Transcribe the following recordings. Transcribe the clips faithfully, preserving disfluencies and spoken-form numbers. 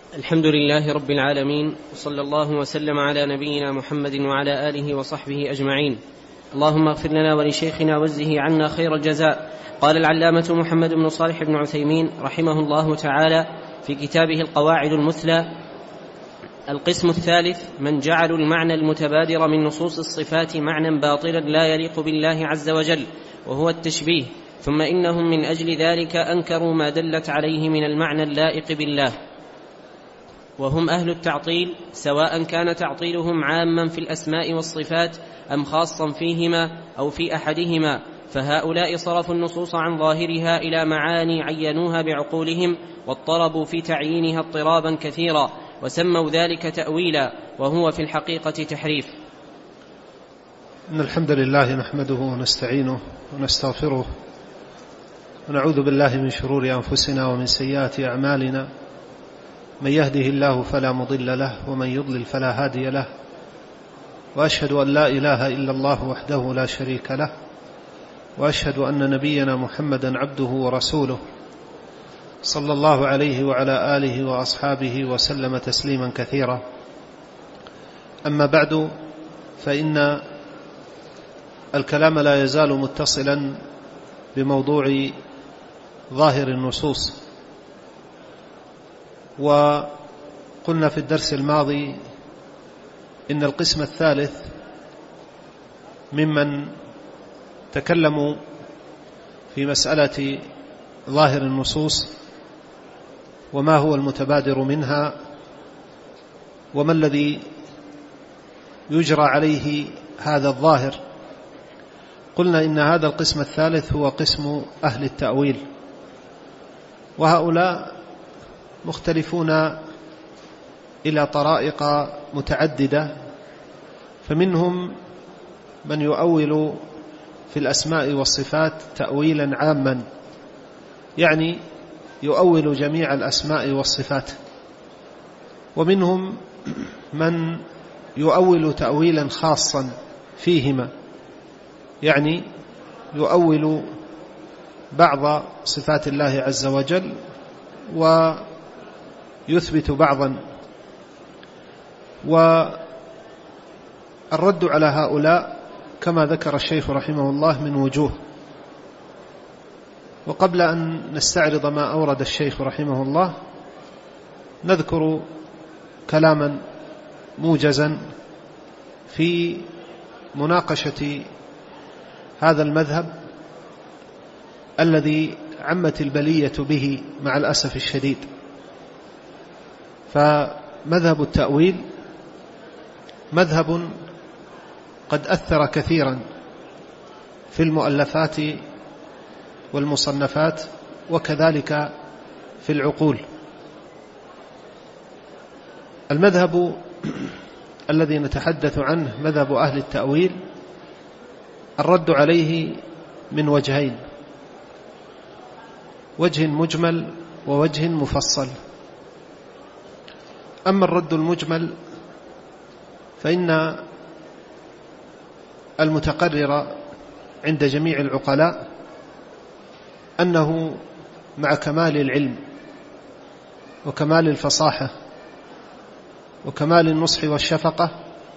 الحمد لله رب العالمين، وصلى الله وسلم على نبينا محمد وعلى آله وصحبه أجمعين. اللهم اغفر لنا ولشيخنا وجزه عنا خير الجزاء. قال العلامة محمد بن صالح بن عثيمين رحمه الله تعالى في كتابه القواعد المثلى: القسم الثالث من جعلوا المعنى المتبادر من نصوص الصفات معنى باطلا لا يليق بالله عز وجل، وهو التشبيه، ثم إنهم من أجل ذلك أنكروا ما دلت عليه من المعنى اللائق بالله، وهم أهل التعطيل، سواء كان تعطيلهم عاما في الأسماء والصفات أم خاصا فيهما أو في أحدهما. فهؤلاء صرفوا النصوص عن ظاهرها إلى معاني عينوها بعقولهم، واضطربوا في تعيينها اضطرابا كثيرا، وسموا ذلك تأويلا، وهو في الحقيقة تحريف. إن الحمد لله نحمده ونستعينه ونستغفره، ونعوذ بالله من شرور أنفسنا ومن سيئات أعمالنا، من يهده الله فلا مضل له ومن يضلل فلا هادي له، وأشهد أن لا إله إلا الله وحده لا شريك له، وأشهد أن نبينا محمدا عبده ورسوله صلى الله عليه وعلى آله وأصحابه وسلم تسليما كثيرا. أما بعد، فإن الكلام لا يزال متصلا بموضوع ظاهر النصوص. وقلنا في الدرس الماضي إن القسم الثالث ممن تكلموا في مسألة ظاهر النصوص وما هو المتبادر منها وما الذي يجرى عليه هذا الظاهر. قلنا إن هذا القسم الثالث هو قسم أهل التأويل، وهؤلاء مختلفون إلى طرائق متعددة، فمنهم من يؤول في الأسماء والصفات تأويلا عاما، يعني يؤول جميع الأسماء والصفات، ومنهم من يؤول تأويلا خاصا فيهما، يعني يؤول بعض صفات الله عز وجل ويثبت بعضا. والرد على هؤلاء كما ذكر الشيخ رحمه الله من وجوه. وقبل أن نستعرض ما أورد الشيخ رحمه الله، نذكر كلاما موجزا في مناقشة هذا المذهب الذي عمت البلية به مع الأسف الشديد. فمذهب التأويل مذهب قد أثر كثيرا في المؤلفات والمصنفات وكذلك في العقول. المذهب الذي نتحدث عنه مذهب أهل التأويل، الرد عليه من وجهين: وجه مجمل ووجه مفصل. أما الرد المجمل فإن المتقرر عند جميع العقلاء أنه مع كمال العلم وكمال الفصاحة وكمال النصح والشفقة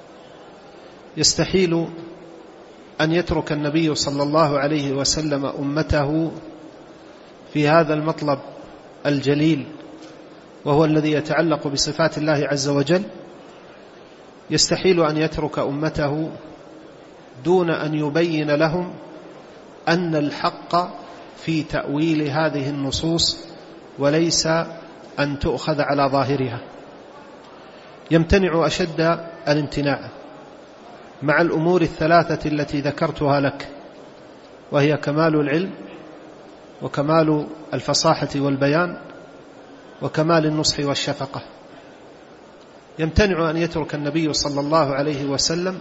يستحيل أن يترك النبي صلى الله عليه وسلم أمته في هذا المطلب الجليل، وهو الذي يتعلق بصفات الله عز وجل. يستحيل أن يترك أمته دون أن يبين لهم أن الحق في تأويل هذه النصوص، وليس أن تؤخذ على ظاهرها. يمتنع أشد الامتناع مع الأمور الثلاثة التي ذكرتها لك، وهي كمال العلم وكمال الفصاحة والبيان وكمال النصح والشفقة. يمتنع أن يترك النبي صلى الله عليه وسلم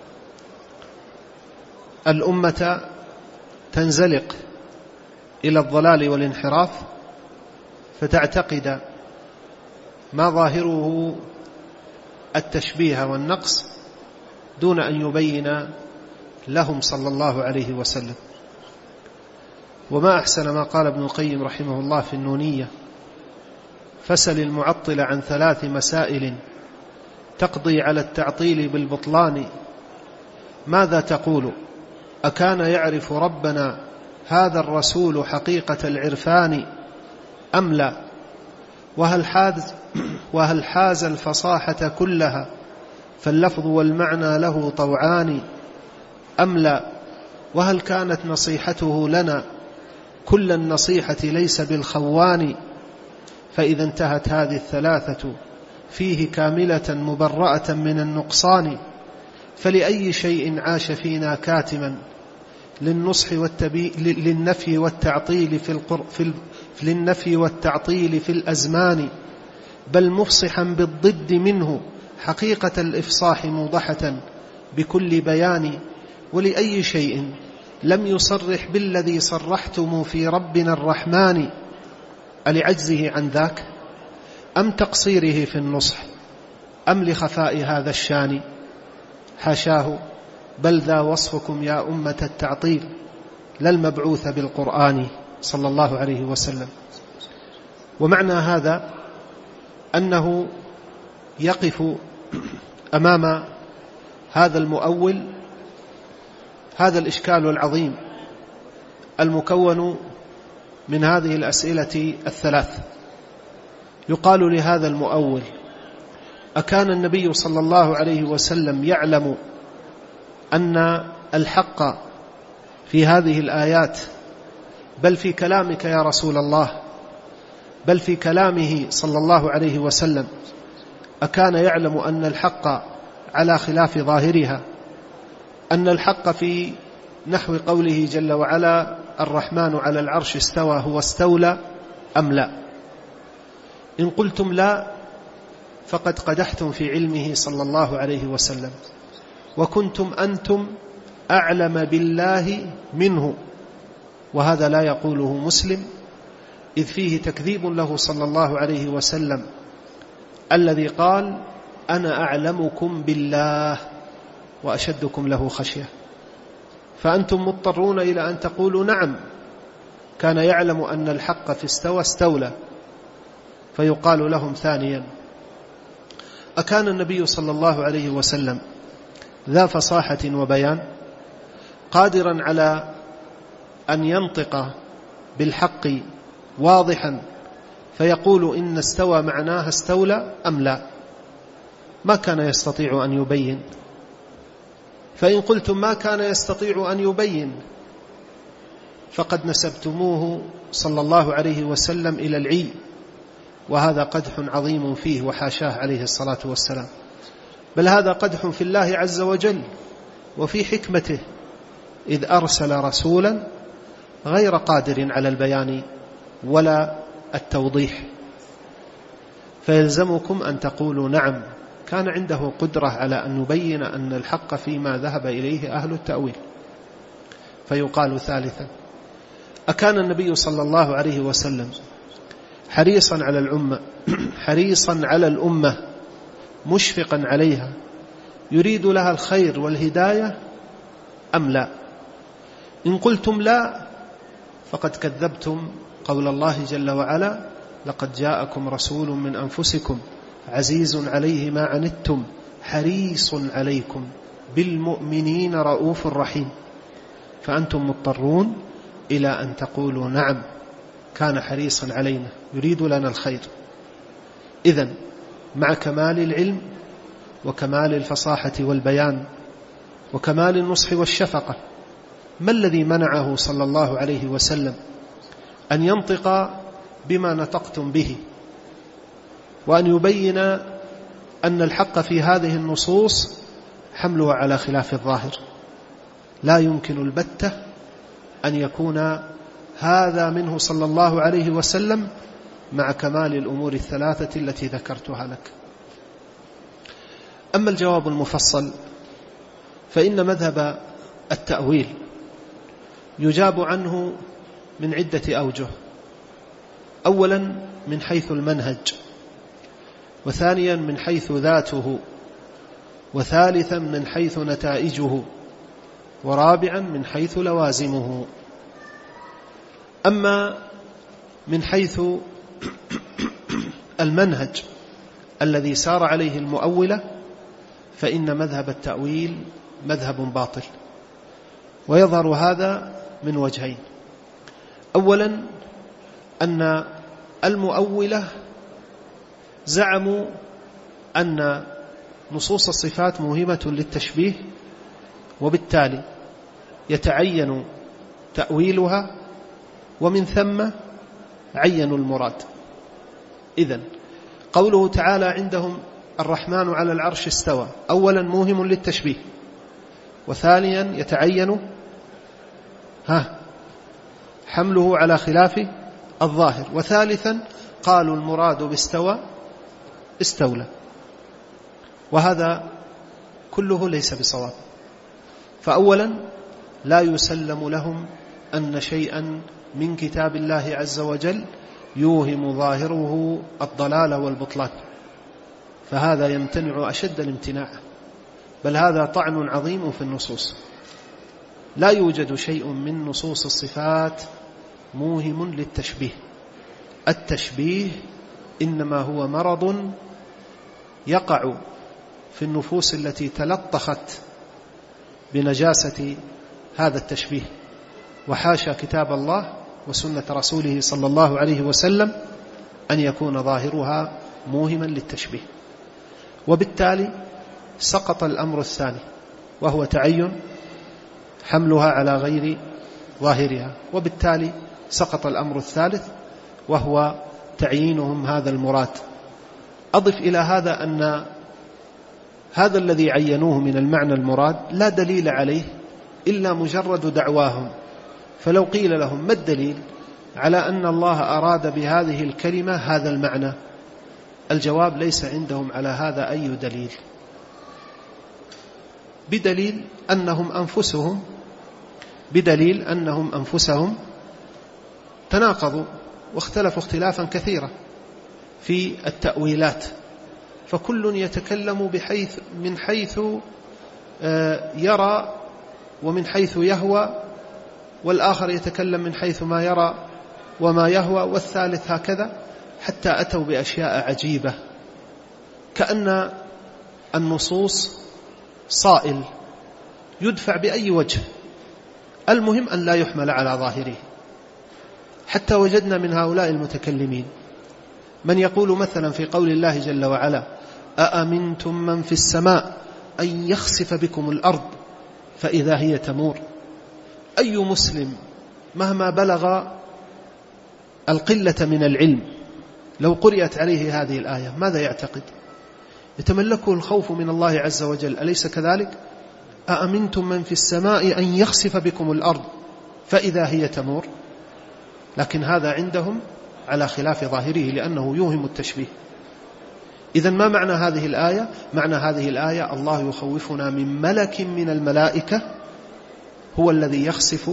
الأمة تنزلق إلى الضلال والانحراف فتعتقد ما ظاهره التشبيه والنقص دون أن يبين لهم صلى الله عليه وسلم. وما أحسن ما قال ابن القيم رحمه الله في النونية فسل المعطل عن ثلاث مسائل تقضي على التعطيل بالبطلان. ماذا تقول؟ أكان يعرف ربنا هذا الرسول حقيقة العرفان أم لا؟ وهل حاز, وهل حاز الفصاحة كلها فاللفظ والمعنى له طوعان أم لا؟ وهل كانت نصيحته لنا كل النصيحة ليس بالخوان؟ فإذا انتهت هذه الثلاثة فيه كاملة مبرأة من النقصان، فلأي شيء عاش فينا كاتما للنصح والتبي... للنفي والتعطيل في القر... في ال... للنفي والتعطيل في الأزمان، بل مفصحا بالضد منه حقيقة الإفصاح موضحة بكل بيان. ولأي شيء لم يصرح بالذي صرحتم في ربنا الرحمن، ألعجزه عن ذاك أم تقصيره في النصح أم لخفاء هذا الشان؟ حاشاه، بل ذا وصفكم يا أمة التعطيل لا المبعوث بالقرآن صلى الله عليه وسلم. ومعنى هذا أنه يقف أمام هذا المؤول هذا الإشكال العظيم المكون من هذه الأسئلة الثلاث. يقال لهذا المؤول: أكان النبي صلى الله عليه وسلم يعلم أن الحق في هذه الآيات، بل في كلامك يا رسول الله، بل في كلامه صلى الله عليه وسلم، أكان يعلم أن الحق على خلاف ظاهرها، أن الحق في نحو قوله جل وعلا الرحمن على العرش استوى هو استولى أم لا؟ إن قلتم لا فقد قدحتم في علمه صلى الله عليه وسلم، وكنتم أنتم أعلم بالله منه، وهذا لا يقوله مسلم، إذ فيه تكذيب له صلى الله عليه وسلم الذي قال: أنا أعلمكم بالله وأشدكم له خشية. فأنتم مضطرون إلى أن تقولوا نعم، كان يعلم أن الحق في استوى استولى. فيقال لهم ثانيا: أكان النبي صلى الله عليه وسلم ذا فصاحة وبيان قادرا على أن ينطق بالحق واضحا فيقول إن استوى معناها استولى أم لا؟ ما كان يستطيع أن يبين. فإن قلتم ما كان يستطيع أن يبين فقد نسبتموه صلى الله عليه وسلم إلى العي، وهذا قدح عظيم فيه وحاشاه عليه الصلاة والسلام، بل هذا قدح في الله عز وجل وفي حكمته، إذ أرسل رسولا غير قادر على البيان ولا التوضيح. فيلزمكم أن تقولوا نعم، كان عنده قدرة على أن يبين أن الحق فيما ذهب إليه أهل التأويل. فيقال ثالثا: أكان النبي صلى الله عليه وسلم حريصا على الأمة حريصا على الأمة مشفقا عليها يريد لها الخير والهداية أم لا؟ إن قلتم لا فقد كذبتم قول الله جل وعلا: لقد جاءكم رسول من أنفسكم عزيز عليه ما عنتم حريص عليكم بالمؤمنين رؤوف رحيم. فأنتم مضطرون إلى أن تقولوا نعم، كان حريصا علينا يريد لنا الخير. إذن مع كمال العلم وكمال الفصاحة والبيان وكمال النصح والشفقة، ما الذي منعه صلى الله عليه وسلم أن ينطق بما نطقتم به، وأن يبين أن الحق في هذه النصوص حمله على خلاف الظاهر؟ لا يمكن البتة أن يكون هذا منه صلى الله عليه وسلم مع كمال الأمور الثلاثة التي ذكرتها لك. أما الجواب المفصل فإن مذهب التأويل يجاب عنه من عدة أوجه: أولا من حيث المنهج، وثانيا من حيث ذاته، وثالثا من حيث نتائجه، ورابعا من حيث لوازمه. أما من حيث المنهج الذي سار عليه المؤولة فإن مذهب التأويل مذهب باطل. ويظهر هذا من وجهين: أولا أن المؤولة زعموا أن نصوص الصفات موهمة للتشبيه، وبالتالي يتعين تأويلها، ومن ثم عينوا المراد. إذن قوله تعالى عندهم الرحمن على العرش استوى، أولا موهم للتشبيه، وثانيا يتعين ها حمله على خلاف الظاهر، وثالثا قالوا المراد باستوى استولى، وهذا كله ليس بصواب. فأولا لا يسلم لهم أن شيئا من كتاب الله عز وجل يوهم ظاهره الضلال والبطلان، فهذا يمتنع أشد الامتناع، بل هذا طعن عظيم في النصوص. لا يوجد شيء من نصوص الصفات موهم للتشبيه. التشبيه إنما هو مرض يقع في النفوس التي تلطخت بنجاسة هذا التشبيه، وحاشا كتاب الله وسنة رسوله صلى الله عليه وسلم أن يكون ظاهرها موهما للتشبيه. وبالتالي سقط الأمر الثاني، وهو تعين حملها على غير ظاهرها، وبالتالي سقط الأمر الثالث وهو تعيينهم هذا المراد. أضف إلى هذا أن هذا الذي عينوه من المعنى المراد لا دليل عليه إلا مجرد دعواهم. فلو قيل لهم ما الدليل على أن الله أراد بهذه الكلمة هذا المعنى، الجواب ليس عندهم على هذا أي دليل، بدليل أنهم أنفسهم بدليل أنهم أنفسهم تناقضوا واختلفوا اختلافا كثيرا في التأويلات، فكل يتكلم بحيث من حيث يرى ومن حيث يهوى، والآخر يتكلم من حيث ما يرى وما يهوى، والثالث هكذا، حتى أتوا بأشياء عجيبة كأن النصوص صائل يدفع بأي وجه، المهم أن لا يحمل على ظاهره. حتى وجدنا من هؤلاء المتكلمين من يقول مثلا في قول الله جل وعلا: أأمنتم من في السماء أن يخسف بكم الأرض فإذا هي تمور. أي مسلم مهما بلغ القلة من العلم لو قرأت عليه هذه الآية ماذا يعتقد؟ يتملكه الخوف من الله عز وجل، أليس كذلك؟ أأمنتم من في السماء أن يخسف بكم الأرض فإذا هي تمور. لكن هذا عندهم على خلاف ظاهره لأنه يوهم التشبيه. إذن ما معنى هذه الآية؟ معنى هذه الآية الله يخوفنا من ملك من الملائكة هو الذي يخسف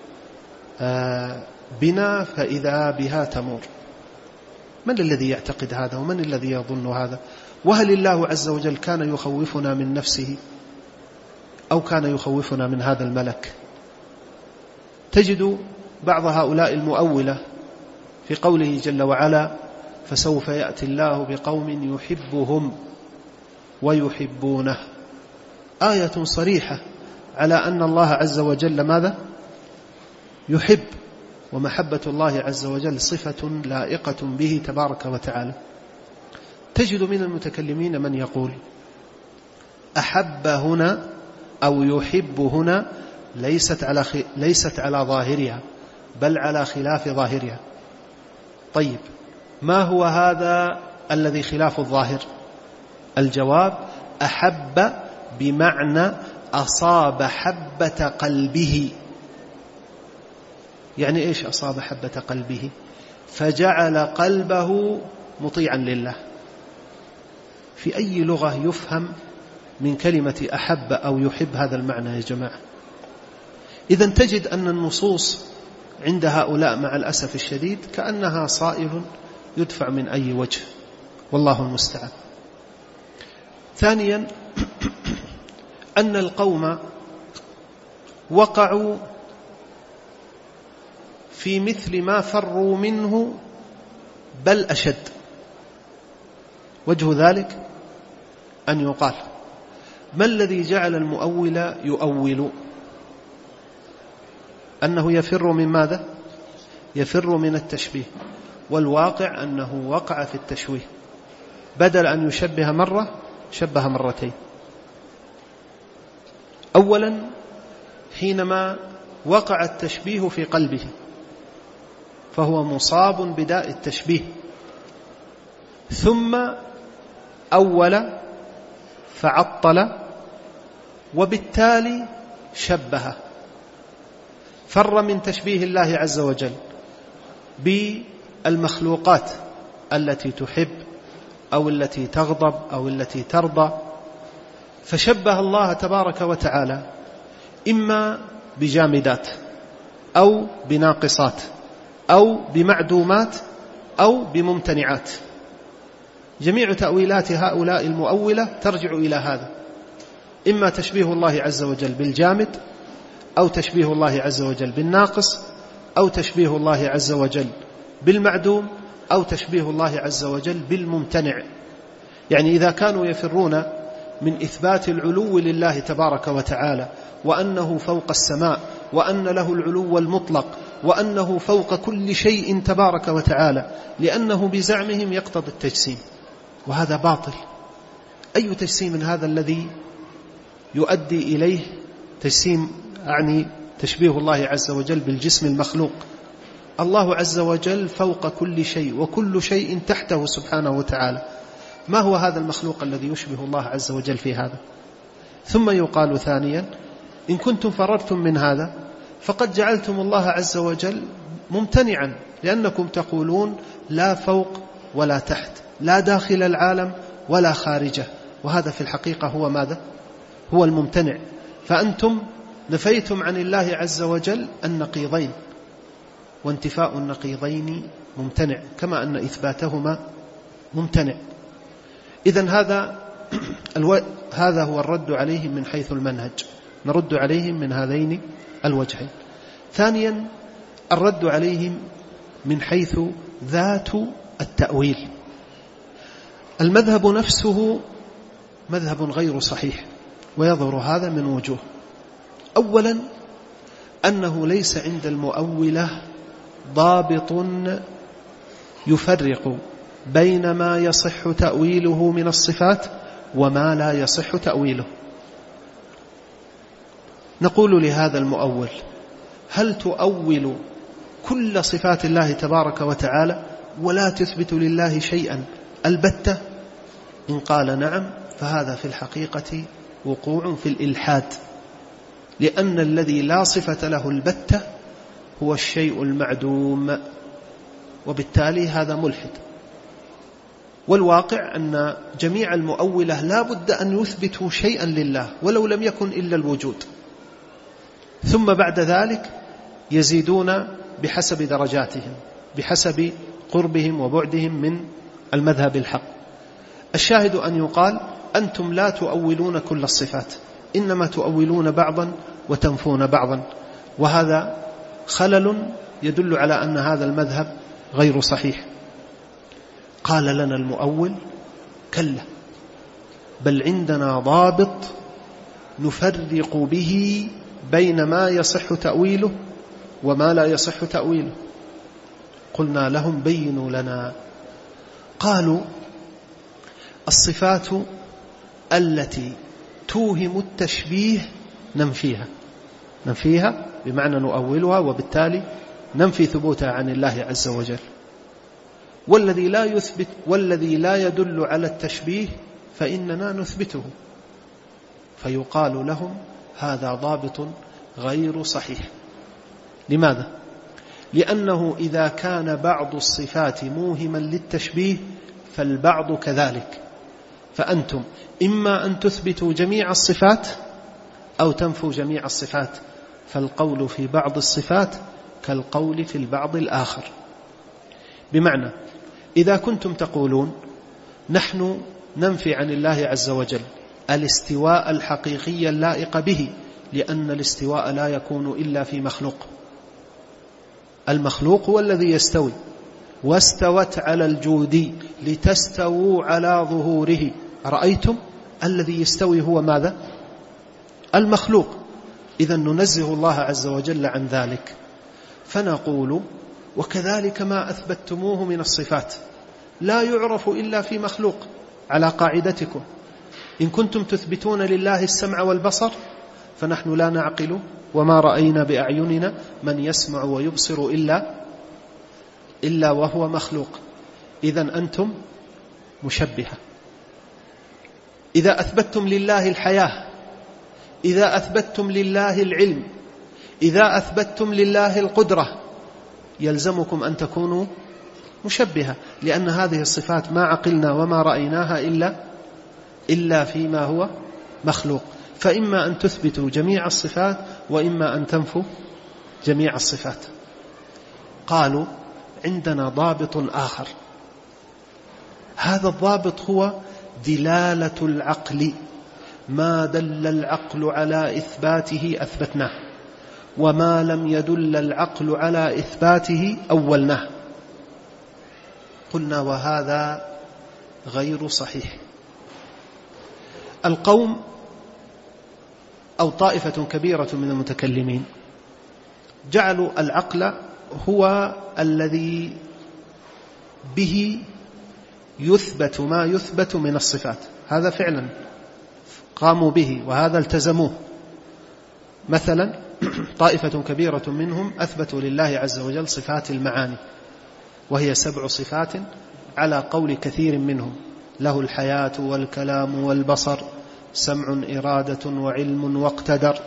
بنا فإذا بها تمور. من الذي يعتقد هذا ومن الذي يظن هذا؟ وهل الله عز وجل كان يخوفنا من نفسه أو كان يخوفنا من هذا الملك؟ تجد بعض هؤلاء المؤولة في قوله جل وعلا: فسوف يأتي الله بقوم يحبهم ويحبونه، آية صريحة على أن الله عز وجل ماذا؟ يحب، ومحبة الله عز وجل صفة لائقة به تبارك وتعالى. تجد من المتكلمين من يقول: أحب هنا أو يحب هنا ليست على خ... ليست على ظاهرها بل على خلاف ظاهرها. طيب ما هو هذا الذي خلاف الظاهر؟ الجواب: أحب بمعنى أصاب حبة قلبه. يعني إيش أصاب حبة قلبه؟ فجعل قلبه مطيعا لله. في أي لغة يفهم من كلمة أحب أو يحب هذا المعنى يا جماعة؟ إذن تجد أن النصوص عند هؤلاء مع الأسف الشديد كأنها صائل يدفع من أي وجه، والله المستعان. ثانيا أن القوم وقعوا في مثل ما فروا منه بل أشد. وجه ذلك أن يقال: ما الذي جعل المؤول يؤول؟ أنه يفر من ماذا؟ يفر من التشبيه، والواقع أنه وقع في التشويه، بدل أن يشبه مرة شبه مرتين. أولا حينما وقع التشبيه في قلبه فهو مصاب بداء التشبيه، ثم أول فعطل وبالتالي شبه، فر من تشبيه الله عز وجل بالمخلوقات التي تحب أو التي تغضب أو التي ترضى، فشبه الله تبارك وتعالى إما بجامدات أو بناقصات أو بمعدومات أو بممتنعات. جميع تأويلات هؤلاء المؤولة ترجع إلى هذا: إما تشبيه الله عز وجل بالجامد، أو تشبيه الله عز وجل بالناقص، أو تشبيه الله عز وجل بالمعدوم، أو تشبيه الله عز وجل بالممتنع. يعني إذا كانوا يفرون من إثبات العلو لله تبارك وتعالى، وأنه فوق السماء، وأن له العلو المطلق، وأنه فوق كل شيء تبارك وتعالى، لأنه بزعمهم يقتضي التجسيم، وهذا باطل. أي تجسيم هذا الذي يؤدي إليه تجسيم، يعني تشبيه الله عز وجل بالجسم المخلوق؟ الله عز وجل فوق كل شيء، وكل شيء تحته سبحانه وتعالى. ما هو هذا المخلوق الذي يشبه الله عز وجل في هذا؟ ثم يقال ثانيا: إن كنتم فررتم من هذا فقد جعلتم الله عز وجل ممتنعا، لأنكم تقولون لا فوق ولا تحت، لا داخل العالم ولا خارجه، وهذا في الحقيقة هو ماذا؟ هو الممتنع. فأنتم نفيتم عن الله عز وجل النقيضين، وانتفاء النقيضين ممتنع، كما أن إثباتهما ممتنع. إذن هذا الو... هذا هو الرد عليهم من حيث المنهج، نرد عليهم من هذين الوجهين. ثانيا الرد عليهم من حيث ذات التأويل. المذهب نفسه مذهب غير صحيح، ويظهر هذا من وجوه. أولا أنه ليس عند المؤولة ضابط يفرق بين ما يصح تأويله من الصفات وما لا يصح تأويله. نقول لهذا المؤول: هل تؤول كل صفات الله تبارك وتعالى ولا تثبت لله شيئا البتة؟ إن قال نعم فهذا في الحقيقة وقوع في الإلحاد، لأن الذي لا صفة له البتة هو الشيء المعدوم، وبالتالي هذا ملحد. والواقع أن جميع المؤولة لا بد أن يثبتوا شيئا لله ولو لم يكن إلا الوجود، ثم بعد ذلك يزيدون بحسب درجاتهم، بحسب قربهم وبعدهم من المذهب الحق. الشاهد أن يقال: أنتم لا تؤولون كل الصفات، إنما تؤولون بعضا وتنفون بعضا، وهذا خلل يدل على أن هذا المذهب غير صحيح. قال لنا المؤول: كلا، بل عندنا ضابط نفرق به بين ما يصح تأويله وما لا يصح تأويله. قلنا لهم: بينوا لنا. قالوا: الصفات التي توهم التشبيه ننفيها، ننفيها بمعنى نؤولها، وبالتالي ننفي ثبوتها عن الله عز وجل. والذي لا يثبت والذي لا يدل على التشبيه فإننا نثبته. فيقال لهم: هذا ضابط غير صحيح. لماذا؟ لأنه إذا كان بعض الصفات موهما للتشبيه فالبعض كذلك، فأنتم إما أن تثبتوا جميع الصفات أو تنفوا جميع الصفات، فالقول في بعض الصفات كالقول في البعض الآخر. بمعنى إذا كنتم تقولون: نحن ننفي عن الله عز وجل الاستواء الحقيقي اللائق به، لأن الاستواء لا يكون إلا في مخلوق، المخلوق هو الذي يستوي، واستوت على الجود لتستووا على ظهوره. رأيتم الذي يستوي هو ماذا؟ المخلوق. إذن ننزه الله عز وجل عن ذلك. فنقول وكذلك ما أثبتموه من الصفات لا يعرف إلا في مخلوق، على قاعدتكم. إن كنتم تثبتون لله السمع والبصر فنحن لا نعقل وما رأينا بأعيننا من يسمع ويبصر إلا إلا وهو مخلوق. إذن أنتم مشبهة. إذا أثبتتم لله الحياة، إذا أثبتتم لله العلم، إذا أثبتتم لله القدرة، يلزمكم أن تكونوا مشبهة، لأن هذه الصفات ما عقلنا وما رأيناها إلا إلا فيما هو مخلوق. فإما أن تثبتوا جميع الصفات وإما أن تنفوا جميع الصفات. قالوا عندنا ضابط آخر، هذا الضابط هو دلالة العقل. ما دل العقل على إثباته أثبتناه، وما لم يدل العقل على إثباته أولناه. قلنا وهذا غير صحيح. القوم أو طائفة كبيرة من المتكلمين جعلوا العقل هو الذي به يثبت ما يثبت من الصفات. هذا فعلا قاموا به وهذا التزموه. مثلا طائفة كبيرة منهم أثبتوا لله عز وجل صفات المعاني، وهي سبع صفات على قول كثير منهم: له الحياة والكلام والبصر، سمع إرادة وعلم واقتدر.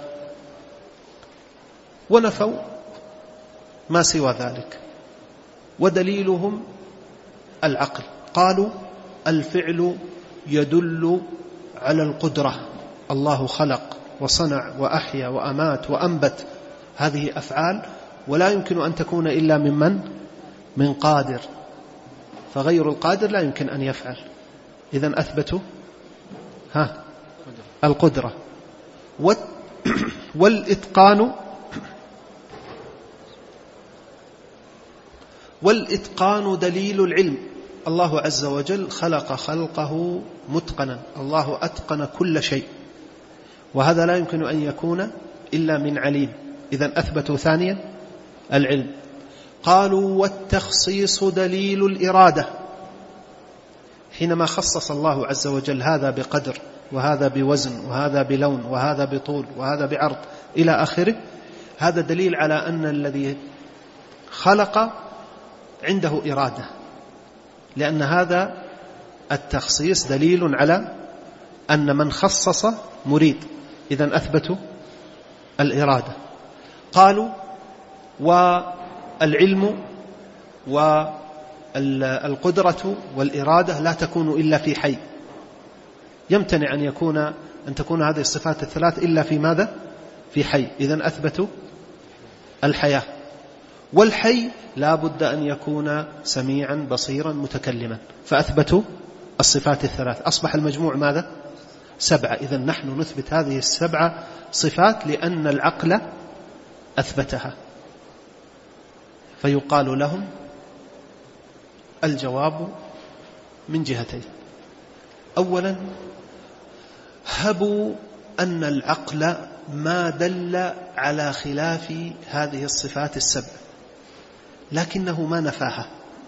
ونفوا ما سوى ذلك. ودليلهم العقل. قالوا الفعل يدل على القدرة، الله خلق وصنع وأحيا وأمات وأنبت، هذه أفعال ولا يمكن أن تكون إلا ممن من قادر، فغير القادر لا يمكن أن يفعل. إذن أثبتوا ها القدرة. والإتقان والإتقان دليل العلم. الله عز وجل خلق خلقه متقنا، الله أتقن كل شيء، وهذا لا يمكن أن يكون إلا من عليم. إذن أثبتوا ثانيا العلم. قالوا والتخصيص دليل الإرادة. حينما خصص الله عز وجل هذا بقدر وهذا بوزن وهذا بلون وهذا بطول وهذا بعرض إلى آخره، هذا دليل على أن الذي خلق عنده إرادة، لأن هذا التخصيص دليل على أن من خصص مريد. إذن أثبتوا الإرادة. قالوا والعلم والقدرة والإرادة لا تكون إلا في حي، يمتنع أن يكون أن تكون هذه الصفات الثلاث إلا في ماذا؟ في حي. إذن أثبتوا الحياة. والحي لا بد أن يكون سميعا بصيرا متكلما، فأثبتوا الصفات الثلاث. أصبح المجموع ماذا؟ سبعة. إذن نحن نثبت هذه السبعة صفات لأن العقل أثبتها. فيقال لهم الجواب من جهتين. أولا، هبوا أن العقل ما دل على خلاف هذه الصفات السبع، لكنه ما نفاها،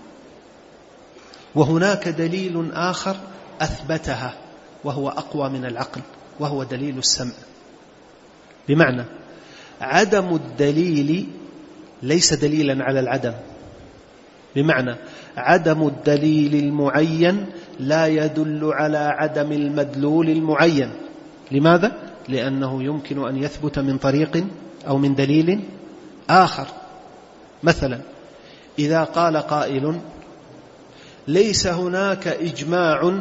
وهناك دليل آخر أثبتها وهو أقوى من العقل، وهو دليل السمع. بمعنى عدم الدليل ليس دليلا على العدم، بمعنى عدم الدليل المعين لا يدل على عدم المدلول المعين. لماذا؟ لأنه يمكن أن يثبت من طريق أو من دليل آخر. مثلا إذا قال قائل ليس هناك إجماع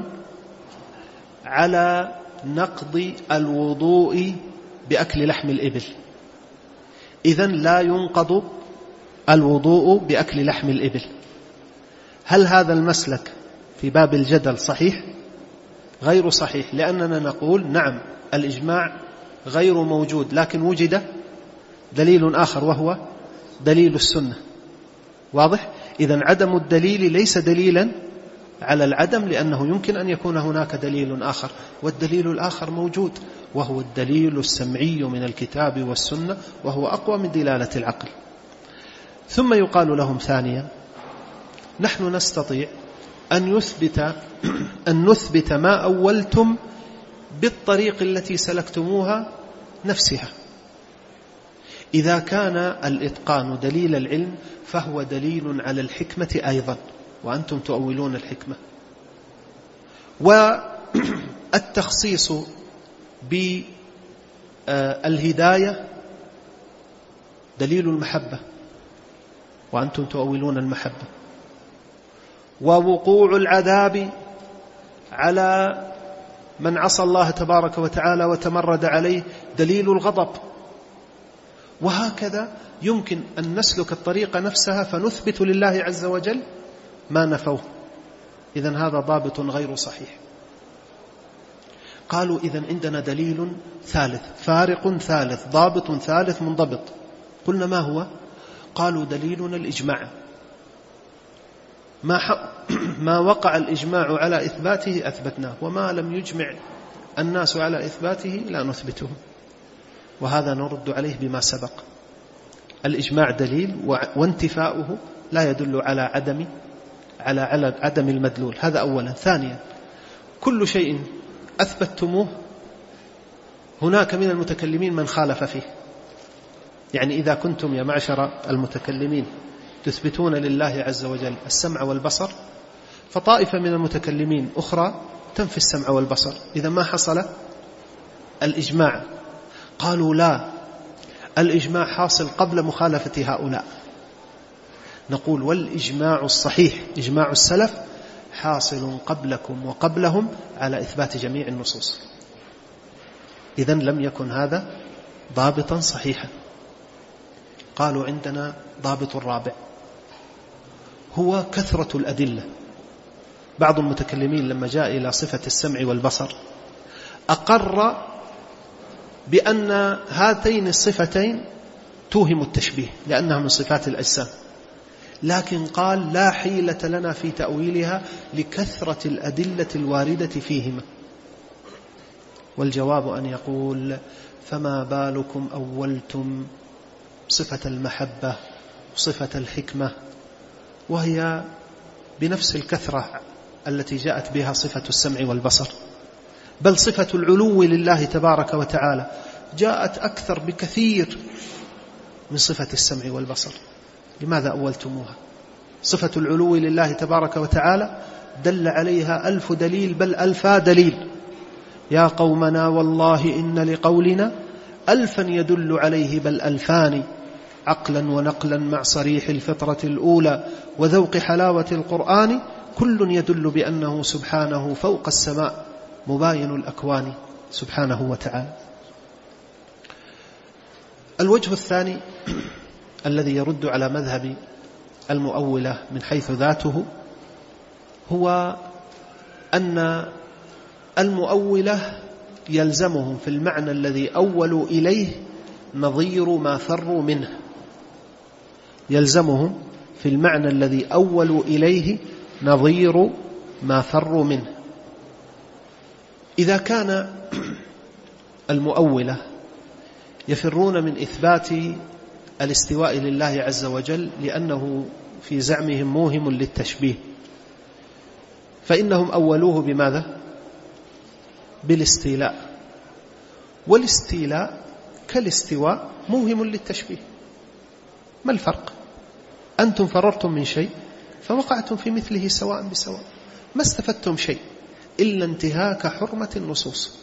على نقض الوضوء بأكل لحم الإبل، إذن لا ينقض الوضوء بأكل لحم الإبل. هل هذا المسلك في باب الجدل صحيح؟ غير صحيح، لأننا نقول نعم الإجماع غير موجود، لكن وجد دليل آخر وهو دليل السنة. واضح؟ إذن عدم الدليل ليس دليلا على العدم، لأنه يمكن أن يكون هناك دليل آخر، والدليل الآخر موجود، وهو الدليل السمعي من الكتاب والسنة، وهو أقوى من دلالة العقل. ثم يقال لهم ثانيا: نحن نستطيع أن يثبت أن نثبت ما أولتم بالطريق التي سلكتموها نفسها. إذا كان الإتقان دليل العلم فهو دليل على الحكمة أيضا، وأنتم تؤولون الحكمة. والتخصيص بالهداية دليل المحبة، وأنتم تؤولون المحبة. ووقوع العذاب على من عصى الله تبارك وتعالى وتمرد عليه دليل الغضب. وهكذا يمكن أن نسلك الطريقة نفسها فنثبت لله عز وجل ما نفوه. إذن هذا ضابط غير صحيح. قالوا: إذن عندنا دليل ثالث، فارق ثالث، ضابط ثالث منضبط. قلنا: ما هو؟ قالوا: دليلنا الإجماع. ما, ما وقع الإجماع على إثباته أثبتناه، وما لم يجمع الناس على إثباته لا نثبته. وهذا نرد عليه بما سبق. الإجماع دليل، وانتفاؤه لا يدل على عدم على على عدم المدلول. هذا أولا. ثانيا: كل شيء أثبتتموه هناك من المتكلمين من خالف فيه. يعني إذا كنتم يا معشر المتكلمين تثبتون لله عز وجل السمع والبصر، فطائفة من المتكلمين أخرى تنفي السمع والبصر. إذا ما حصل الإجماع. قالوا: لا، الإجماع حاصل قبل مخالفة هؤلاء. نقول: والإجماع الصحيح إجماع السلف حاصل قبلكم وقبلهم على إثبات جميع النصوص. إذن لم يكن هذا ضابطا صحيحا. قالوا: عندنا ضابط الرابع، هو كثرة الأدلة. بعض المتكلمين لما جاء إلى صفة السمع والبصر أقر بأن هاتين الصفتين توهم التشبيه لأنها من صفات الأجسام، لكن قال: لا حيلة لنا في تأويلها لكثرة الأدلة الواردة فيهما. والجواب أن يقول: فما بالكم أولتم صفة المحبة وصفة الحكمة، وهي بنفس الكثرة التي جاءت بها صفة السمع والبصر، بل صفة العلو لله تبارك وتعالى جاءت أكثر بكثير من صفة السمع والبصر. لماذا أولتموها؟ صفة العلو لله تبارك وتعالى دل عليها ألف دليل، بل ألفا دليل. يا قومنا والله إن لقولنا ألفا يدل عليه بل ألفان، عقلا ونقلا مع صريح الفطرة الأولى وذوق حلاوة القرآن، كل يدل بأنه سبحانه فوق السماء مباين الأكوان سبحانه وتعالى. الوجه الثاني الذي يرد على مذهب المؤولة من حيث ذاته هو أن المؤولة يلزمهم في المعنى الذي أولوا إليه نظير ما فروا منه. يلزمهم في المعنى الذي أولوا إليه نظير ما فروا منه. إذا كان المؤولة يفرون من إثبات الاستواء لله عز وجل لأنه في زعمهم موهم للتشبيه، فإنهم أولوه بماذا؟ بالاستيلاء. والاستيلاء كالاستواء موهم للتشبيه. ما الفرق؟ أنتم فررتم من شيء فوقعتم في مثله سواء بسواء، ما استفدتم شيء إلا انتهاك حرمة النصوص.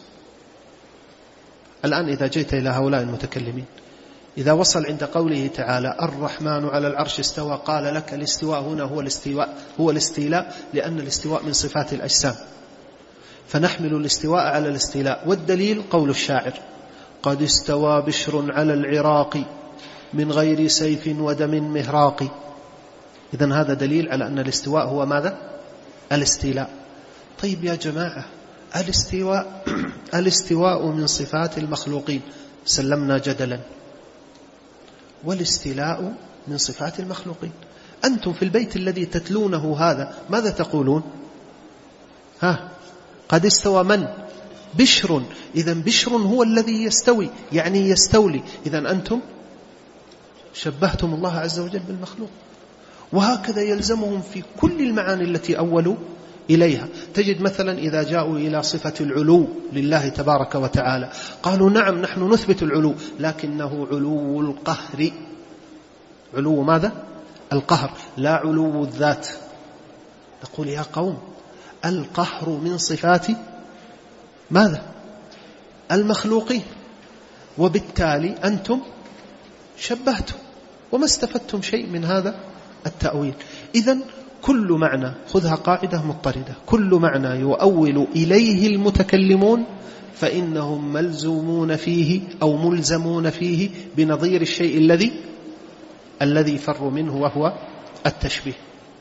الآن إذا جئت إلى هؤلاء المتكلمين، إذا وصل عند قوله تعالى الرحمن على العرش استوى، قال لك الاستواء هنا هو الاستواء هو الاستيلاء، لأن الاستواء من صفات الأجسام، فنحمل الاستواء على الاستيلاء. والدليل قول الشاعر: قد استوى بشر على العراق من غير سيف ودم مهراق. إذن هذا دليل على أن الاستواء هو ماذا؟ الاستيلاء. طيب يا جماعة، الاستواء الاستواء من صفات المخلوقين، سلمنا جدلا، والاستيلاء من صفات المخلوقين. أنتم في البيت الذي تتلونه هذا ماذا تقولون؟ ها قد استوى من؟ بشر. إذن بشر هو الذي يستوي، يعني يستولي. إذن أنتم شبهتم الله عز وجل بالمخلوق. وهكذا يلزمهم في كل المعاني التي أولوا إليها. تجد مثلا إذا جاءوا إلى صفة العلو لله تبارك وتعالى قالوا نعم نحن نثبت العلو، لكنه علو القهر. علو ماذا؟ القهر، لا علو الذات. نقول يا قوم القهر من صفات ماذا؟ المخلوقين، وبالتالي أنتم شبهتم وما استفدتم شيء من هذا التأويل. إذن كل معنى، خذها قاعدة مضطردة، كل معنى يؤول إليه المتكلمون فإنهم ملزومون فيه أو ملزمون فيه بنظير الشيء الذي الذي فر منه وهو التشبيه.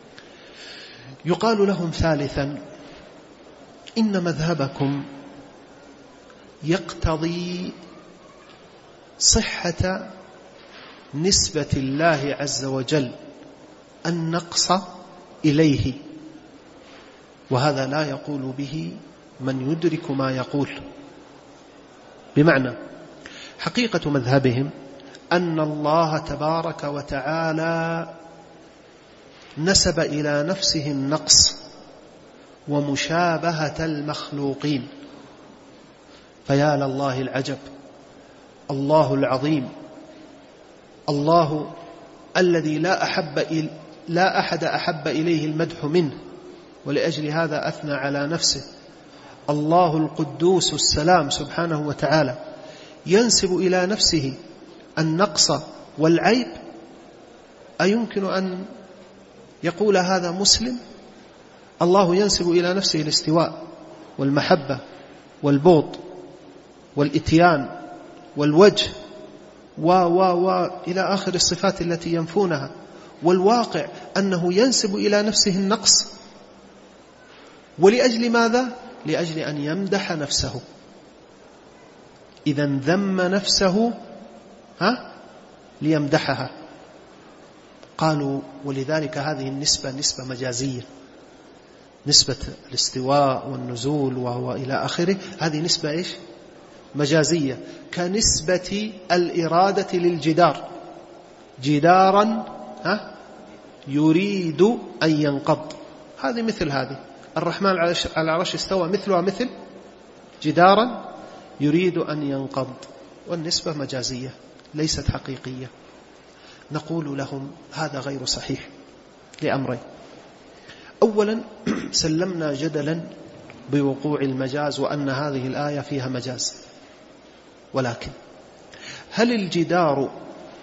يقال لهم ثالثا إن مذهبكم يقتضي صحة نسبة الله عز وجل النقص إليه، وهذا لا يقول به من يدرك ما يقول. بمعنى حقيقة مذهبهم أن الله تبارك وتعالى نسب إلى نفسه النقص ومشابهة المخلوقين. فيا لله العجب، الله العظيم، الله الذي لا أحب لا أحد أحب إليه المدح منه، ولأجل هذا أثنى على نفسه. الله القدوس السلام سبحانه وتعالى ينسب إلى نفسه النقص والعيب. أيمكن أن يقول هذا مسلم؟ الله ينسب إلى نفسه الاستواء والمحبة والبغض والإتيان والوجه و و و إلى آخر الصفات التي ينفونها، والواقع أنه ينسب إلى نفسه النقص. ولأجل ماذا؟ لأجل أن يمدح نفسه. إذن ذم نفسه ها ليمدحها. قالوا ولذلك هذه النسبة نسبة مجازية، نسبة الاستواء والنزول وإلى آخره، هذه نسبة إيش؟ مجازية، كنسبة الإرادة للجدار، جدارا ها يريد أن ينقض. هذه مثل هذه، الرحمن على العرش استوى، مثلها مثل جدارا يريد أن ينقض، والنسبة مجازية ليست حقيقية. نقول لهم هذا غير صحيح لأمرين. أولا سلمنا جدلا بوقوع المجاز وأن هذه الآية فيها مجاز، ولكن هل الجدار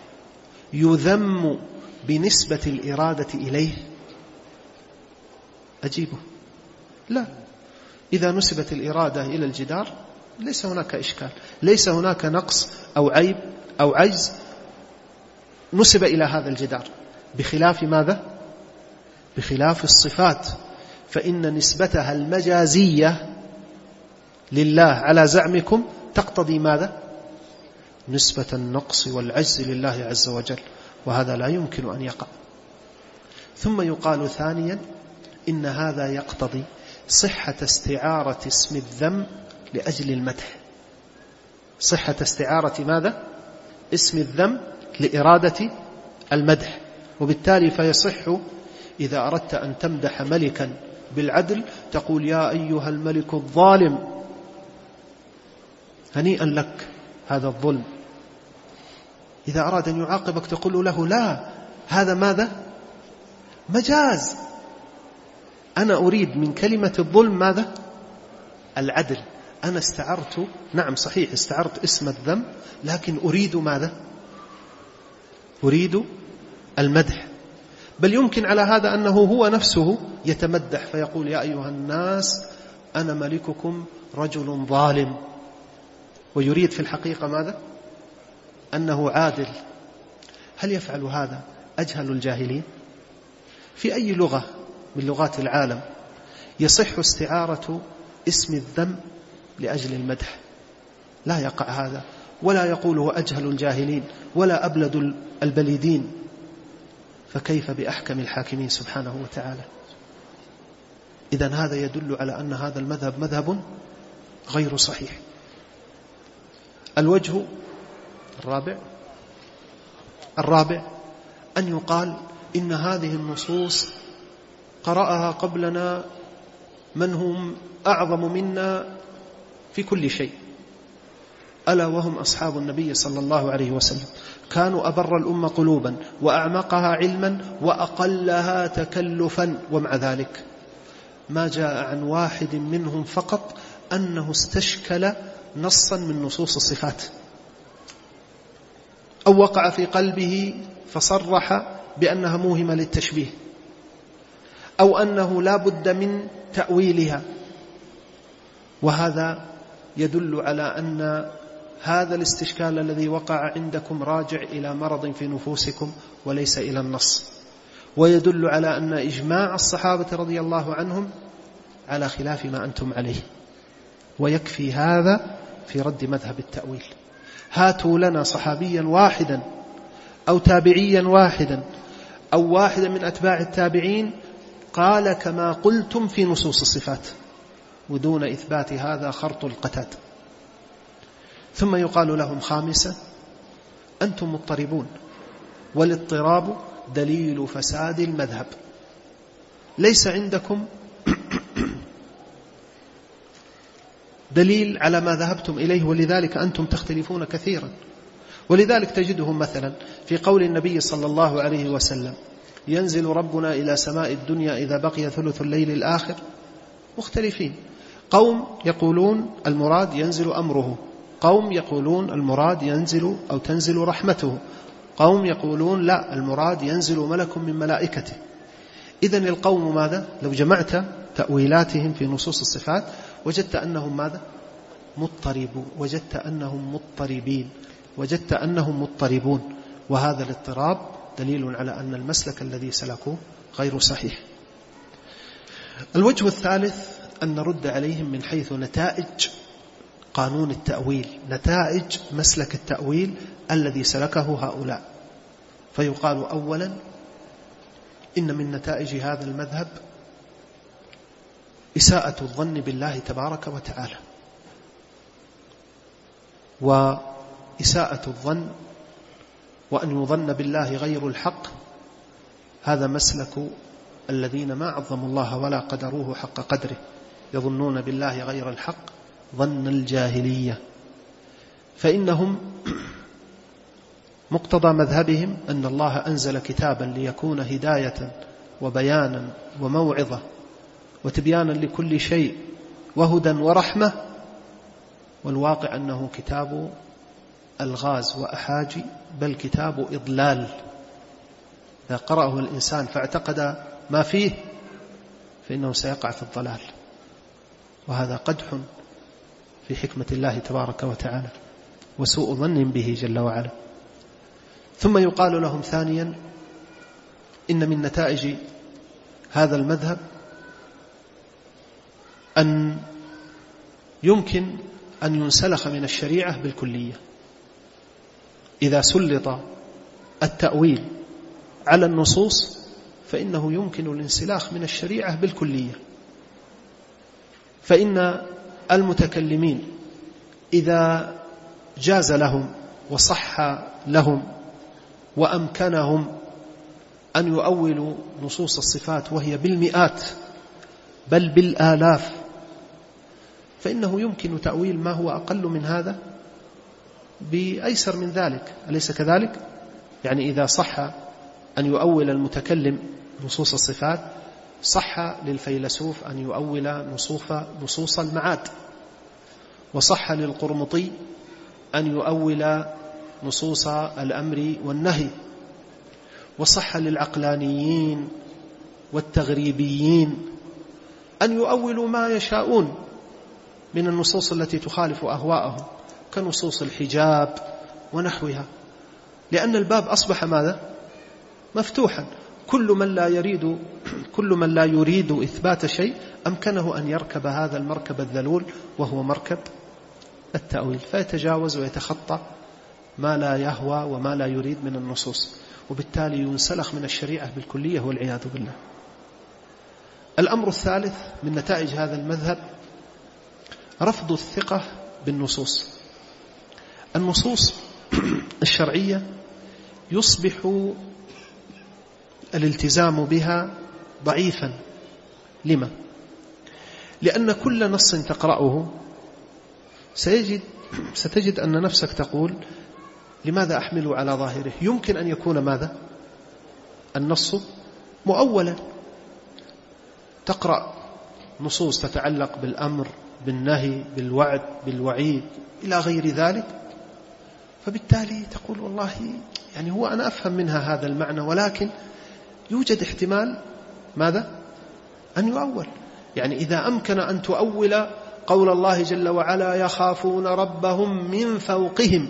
يذم بنسبة الإرادة إليه؟ أجيبه لا. إذا نسبت الإرادة إلى الجدار ليس هناك إشكال، ليس هناك نقص أو عيب أو عجز نسب إلى هذا الجدار، بخلاف ماذا؟ بخلاف الصفات، فإن نسبتها المجازية لله على زعمكم تقتضي ماذا؟ نسبة النقص والعجز لله عز وجل، وهذا لا يمكن أن يقع. ثم يقال ثانيا إن هذا يقتضي صحة استعارة اسم الذم لأجل المدح، صحة استعارة ماذا؟ اسم الذم لإرادة المدح. وبالتالي فيصح إذا أردت أن تمدح ملكا بالعدل تقول يا أيها الملك الظالم، هنيئا لك هذا الظلم. إذا أراد أن يعاقبك تقول له لا، هذا ماذا؟ مجاز، أنا أريد من كلمة الظلم ماذا؟ العدل. أنا استعرت، نعم صحيح استعرت اسم الذم، لكن أريد ماذا؟ أريد المدح. بل يمكن على هذا أنه هو نفسه يتمدح فيقول يا أيها الناس أنا ملككم رجل ظالم، ويريد في الحقيقة ماذا؟ أنه عادل. هل يفعل هذا أجهل الجاهلين؟ في أي لغة من لغات العالم يصح استعارة اسم الذم لأجل المدح؟ لا يقع هذا، ولا يقوله أجهل الجاهلين ولا أبلد البليدين. فكيف بأحكم الحاكمين سبحانه وتعالى. إذن هذا يدل على أن هذا المذهب مذهب غير صحيح. الوجه الرابع الرابع أن يقال إن هذه النصوص قرأها قبلنا من هم أعظم منا في كل شيء، ألا وهم أصحاب النبي صلى الله عليه وسلم، كانوا أبر الأمة قلوبا وأعمقها علما وأقلها تكلفا، ومع ذلك ما جاء عن واحد منهم فقط أنه استشكل نصا من نصوص الصفات أو وقع في قلبه فصرح بأنها موهمة للتشبيه أو أنه لا بد من تأويلها. وهذا يدل على أن هذا الاستشكال الذي وقع عندكم راجع إلى مرض في نفوسكم وليس إلى النص، ويدل على أن إجماع الصحابة رضي الله عنهم على خلاف ما أنتم عليه، ويكفي هذا في رد مذهب التأويل. هاتوا لنا صحابيا واحدا أو تابعيا واحدا أو واحدا من أتباع التابعين قال كما قلتم في نصوص الصفات، ودون إثبات هذا خرط القتاد. ثم يقال لهم خامسة: أنتم مضطربون، والاضطراب دليل فساد المذهب. ليس عندكم دليل على ما ذهبتم إليه، ولذلك أنتم تختلفون كثيرا. ولذلك تجدهم مثلا في قول النبي صلى الله عليه وسلم: ينزل ربنا إلى سماء الدنيا إذا بقي ثلث الليل الآخر، مختلفين. قوم يقولون المراد ينزل أمره، قوم يقولون المراد ينزل أو تنزل رحمته، قوم يقولون لا المراد ينزل ملك من ملائكته. إذن القوم ماذا؟ لو جمعت تأويلاتهم في نصوص الصفات وجدت أنهم ماذا؟ مضطربون، وجدت أنهم مضطربين، وجدت أنهم مضطربون. وهذا الاضطراب دليل على أن المسلك الذي سلكوه غير صحيح. الوجه الثالث أن نرد عليهم من حيث نتائج قانون التأويل، نتائج مسلك التأويل الذي سلكه هؤلاء. فيقال أولا: إن من نتائج هذا المذهب إساءة الظن بالله تبارك وتعالى، وإساءة الظن وأن يظن بالله غير الحق هذا مسلك الذين ما عظموا الله ولا قدروه حق قدره، يظنون بالله غير الحق ظن الجاهلية. فإنهم مقتضى مذهبهم أن الله أنزل كتابا ليكون هداية وبيانا وموعظة وتبيانا لكل شيء وهدى ورحمة، والواقع أنه كتاب الغاز وأحاجي، بل كتاب إضلال. إذا قرأه الإنسان فاعتقد ما فيه فإنه سيقع في الضلال، وهذا قدح في حكمة الله تبارك وتعالى وسوء ظن به جل وعلا. ثم يقال لهم ثانيا: إن من نتائج هذا المذهب أن يمكن أن ينسلخ من الشريعة بالكلية. إذا سلط التأويل على النصوص فإنه يمكن الانسلاخ من الشريعة بالكلية. فإن المتكلمين إذا جاز لهم وصح لهم وأمكنهم أن يؤولوا نصوص الصفات وهي بالمئات بل بالآلاف، فإنه يمكن تأويل ما هو أقل من هذا بأيسر من ذلك، أليس كذلك؟ يعني إذا صح أن يؤول المتكلم نصوص الصفات صح للفيلسوف أن يؤول نصوص المعاد، وصح للقرمطي أن يؤول نصوص الأمر والنهي، وصح للعقلانيين والتغريبيين أن يؤولوا ما يشاءون من النصوص التي تخالف أهواءهم كنصوص الحجاب ونحوها، لأن الباب أصبح ماذا؟ مفتوحا. كل من لا يريد كل من لا يريد إثبات شيء أمكنه أن يركب هذا المركب الذلول وهو مركب التأويل، فيتجاوز ويتخطى ما لا يهوى وما لا يريد من النصوص. وبالتالي ينسلخ من الشريعة بالكلية والعياذ بالله. الأمر الثالث من نتائج هذا المذهب رفض الثقة بالنصوص. النصوص الشرعية يصبح الالتزام بها ضعيفا. لما؟ لأن كل نص تقرأه سيجد ستجد أن نفسك تقول لماذا أحمل على ظاهره؟ يمكن أن يكون ماذا؟ النص مؤولا. تقرأ نصوص تتعلق بالأمر، بالنهي، بالوعد، بالوعيد إلى غير ذلك، فبالتالي تقول والله يعني هو أنا أفهم منها هذا المعنى، ولكن يوجد احتمال ماذا؟ أن يؤول. يعني إذا أمكن أن تؤول قول الله جل وعلا يخافون ربهم من فوقهم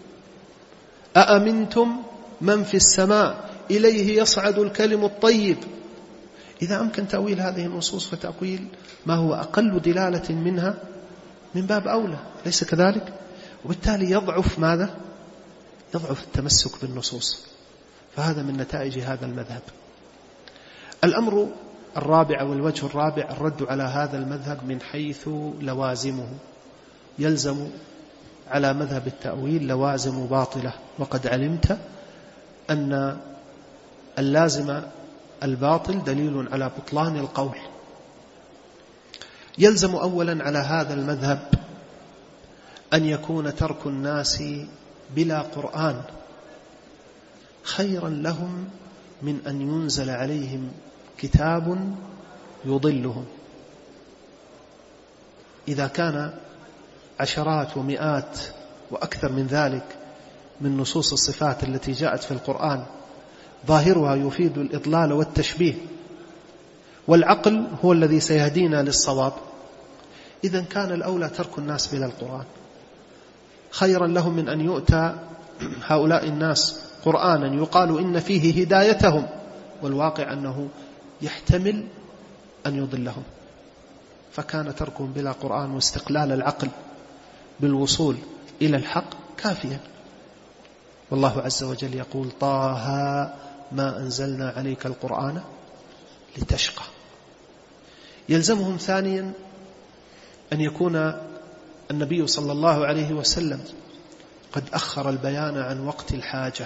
أأمنتم من في السماء إليه يصعد الكلم الطيب، إذا أمكن تأويل هذه النصوص فتأويل ما هو أقل دلالة منها من باب أولى، ليس كذلك؟ وبالتالي يضعف ماذا؟ يضعف التمسك بالنصوص. فهذا من نتائج هذا المذهب. الأمر الرابع والوجه الرابع الرد على هذا المذهب من حيث لوازمه. يلزم على مذهب التأويل لوازم باطلة، وقد علمت أن اللازم الباطل دليل على بطلان القول. يلزم أولا على هذا المذهب أن يكون ترك الناس بلا قرآن خيرا لهم من أن ينزل عليهم كتاب يضلهم. إذا كان عشرات ومئات وأكثر من ذلك من نصوص الصفات التي جاءت في القرآن ظاهرها يفيد الإضلال والتشبيه، والعقل هو الذي سيهدينا للصواب، إذن كان الأولى ترك الناس بلا القرآن خيرا لهم من أن يؤتى هؤلاء الناس قرآنا يقال إن فيه هدايتهم، والواقع أنه يحتمل أن يضلهم. فكان تركهم بلا قرآن واستقلال العقل بالوصول إلى الحق كافيا. والله عز وجل يقول طه ما أنزلنا عليك القرآن لتشقى. يلزمهم ثانيا أن يكون النبي صلى الله عليه وسلم قد أخر البيان عن وقت الحاجة.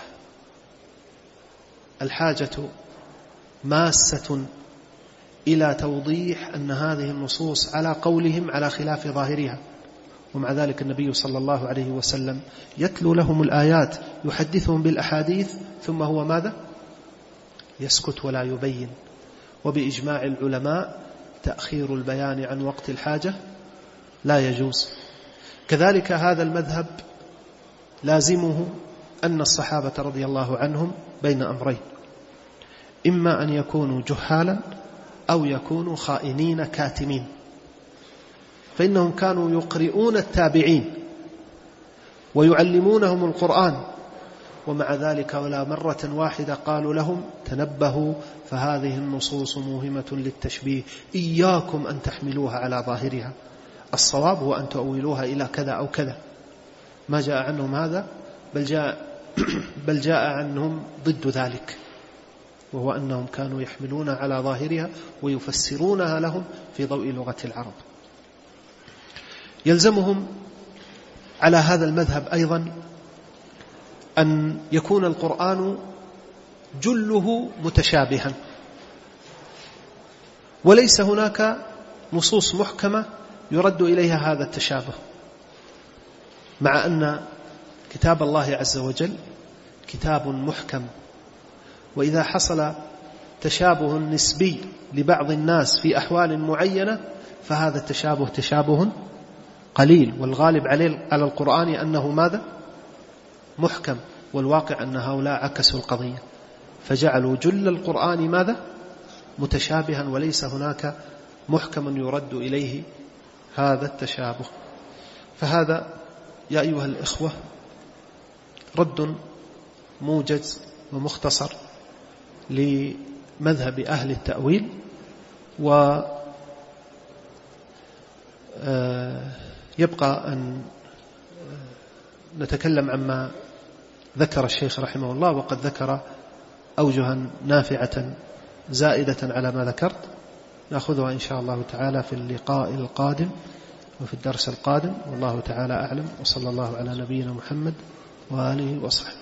الحاجة ماسة إلى توضيح أن هذه النصوص على قولهم على خلاف ظاهرها، ومع ذلك النبي صلى الله عليه وسلم يتلو لهم الآيات يحدثهم بالأحاديث ثم هو ماذا؟ يسكت ولا يبين. وبإجماع العلماء تأخير البيان عن وقت الحاجة لا يجوز. كذلك هذا المذهب لازمه أن الصحابة رضي الله عنهم بين أمرين، إما أن يكونوا جهالا أو يكونوا خائنين كاتمين، فإنهم كانوا يقرؤون التابعين ويعلمونهم القرآن، ومع ذلك ولا مرة واحدة قالوا لهم تنبهوا فهذه النصوص موهمة للتشبيه، إياكم أن تحملوها على ظاهرها، الصواب هو أن تؤولوها إلى كذا أو كذا. ما جاء عنهم هذا، بل جاء, بل جاء عنهم ضد ذلك، وهو أنهم كانوا يحملون على ظاهرها ويفسرونها لهم في ضوء لغة العرب. يلزمهم على هذا المذهب أيضا أن يكون القرآن جله متشابها، وليس هناك نصوص محكمة يرد إليها هذا التشابه، مع أن كتاب الله عز وجل كتاب محكم، وإذا حصل تشابه نسبي لبعض الناس في أحوال معينة فهذا التشابه تشابه قليل، والغالب على القرآن أنه ماذا؟ محكم، والواقع أن هؤلاء عكسوا القضية فجعلوا جل القرآن ماذا؟ متشابها، وليس هناك محكم يرد إليه هذا التشابه. فهذا يا أيها الإخوة رد موجز ومختصر لمذهب أهل التأويل، ويبقى أن نتكلم عما ذكر الشيخ رحمه الله، وقد ذكر أوجها نافعة زائدة على ما ذكرت نأخذها إن شاء الله تعالى في اللقاء القادم وفي الدرس القادم، والله تعالى أعلم، وصلى الله على نبينا محمد وآله وصحبه.